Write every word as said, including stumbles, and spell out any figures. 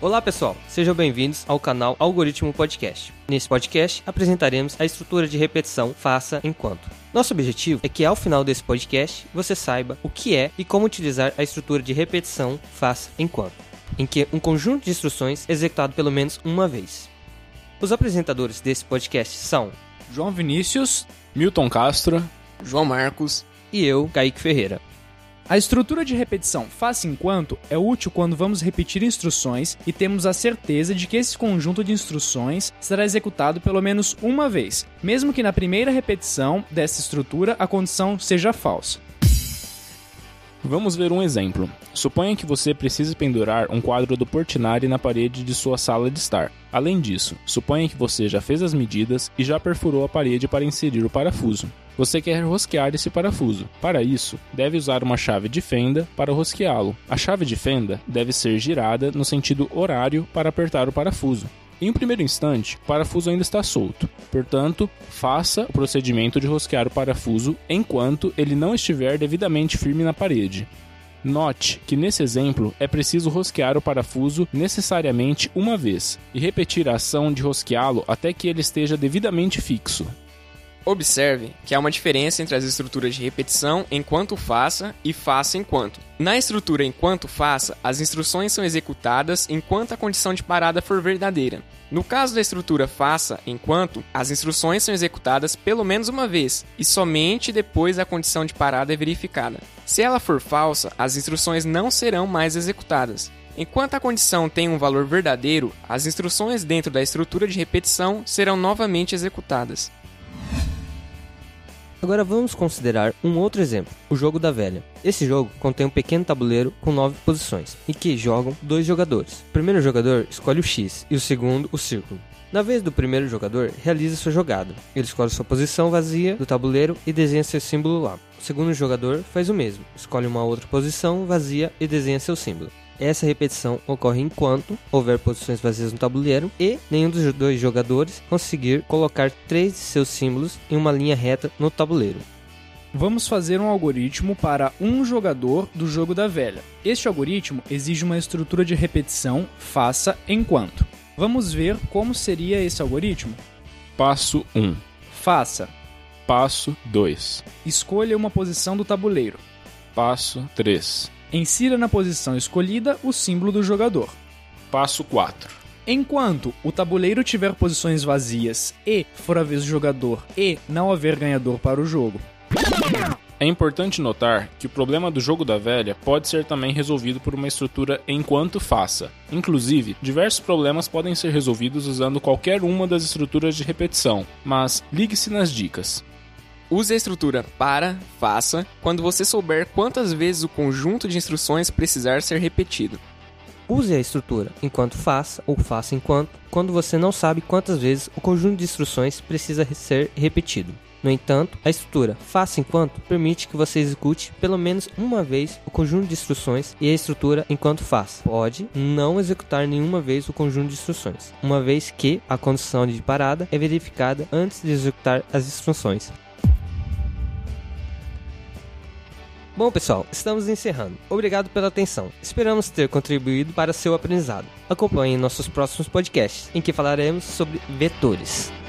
Olá pessoal, sejam bem-vindos ao canal Algoritmo Podcast. Nesse podcast apresentaremos a estrutura de repetição faça enquanto. Nosso objetivo é que ao final desse podcast você saiba o que é e como utilizar a estrutura de repetição faça enquanto, em que um conjunto de instruções é executado pelo menos uma vez. Os apresentadores desse podcast são João Vinícius, Milton Castro, João Marcos e eu, Kaique Ferreira. A estrutura de repetição faça enquanto é útil quando vamos repetir instruções e temos a certeza de que esse conjunto de instruções será executado pelo menos uma vez, mesmo que na primeira repetição dessa estrutura a condição seja falsa. Vamos ver um exemplo. Suponha que você precise pendurar um quadro do Portinari na parede de sua sala de estar. Além disso, suponha que você já fez as medidas e já perfurou a parede para inserir o parafuso. Você quer rosquear esse parafuso. Para isso, deve usar uma chave de fenda para rosqueá-lo. A chave de fenda deve ser girada no sentido horário para apertar o parafuso. Em um primeiro instante, o parafuso ainda está solto. Portanto, faça o procedimento de rosquear o parafuso enquanto ele não estiver devidamente firme na parede. Note que nesse exemplo é preciso rosquear o parafuso necessariamente uma vez e repetir a ação de rosqueá-lo até que ele esteja devidamente fixo. Observe que há uma diferença entre as estruturas de repetição enquanto faça e faça enquanto. Na estrutura enquanto faça, as instruções são executadas enquanto a condição de parada for verdadeira. No caso da estrutura faça enquanto, as instruções são executadas pelo menos uma vez e somente depois a condição de parada é verificada. Se ela for falsa, as instruções não serão mais executadas. Enquanto a condição tem um valor verdadeiro, as instruções dentro da estrutura de repetição serão novamente executadas. Agora vamos considerar um outro exemplo, o jogo da velha. Esse jogo contém um pequeno tabuleiro com nove posições, em que jogam dois jogadores. O primeiro jogador escolhe o X e o segundo o círculo. Na vez do primeiro jogador, realiza sua jogada. Ele escolhe sua posição vazia do tabuleiro e desenha seu símbolo lá. O segundo jogador faz o mesmo, escolhe uma outra posição vazia e desenha seu símbolo. Essa repetição ocorre enquanto houver posições vazias no tabuleiro e nenhum dos dois jogadores conseguir colocar três de seus símbolos em uma linha reta no tabuleiro. Vamos fazer um algoritmo para um jogador do jogo da velha. Este algoritmo exige uma estrutura de repetição faça enquanto. Vamos ver como seria esse algoritmo? Passo um. Faça. Passo dois. Escolha uma posição do tabuleiro. Passo três. Insira na posição escolhida o símbolo do jogador. Passo quatro. Enquanto o tabuleiro tiver posições vazias e for a vez do jogador e não haver ganhador para o jogo. É importante notar que o problema do jogo da velha pode ser também resolvido por uma estrutura enquanto faça. Inclusive, diversos problemas podem ser resolvidos usando qualquer uma das estruturas de repetição, mas ligue-se nas dicas. Use a estrutura para, faça, quando você souber quantas vezes o conjunto de instruções precisar ser repetido. Use a estrutura enquanto faça ou faça enquanto, quando você não sabe quantas vezes o conjunto de instruções precisa ser repetido. No entanto, a estrutura faça enquanto permite que você execute pelo menos uma vez o conjunto de instruções e a estrutura enquanto faça pode não executar nenhuma vez o conjunto de instruções, uma vez que a condição de parada é verificada antes de executar as instruções. Bom pessoal, estamos encerrando. Obrigado pela atenção. Esperamos ter contribuído para seu aprendizado. Acompanhe nossos próximos podcasts, em que falaremos sobre vetores.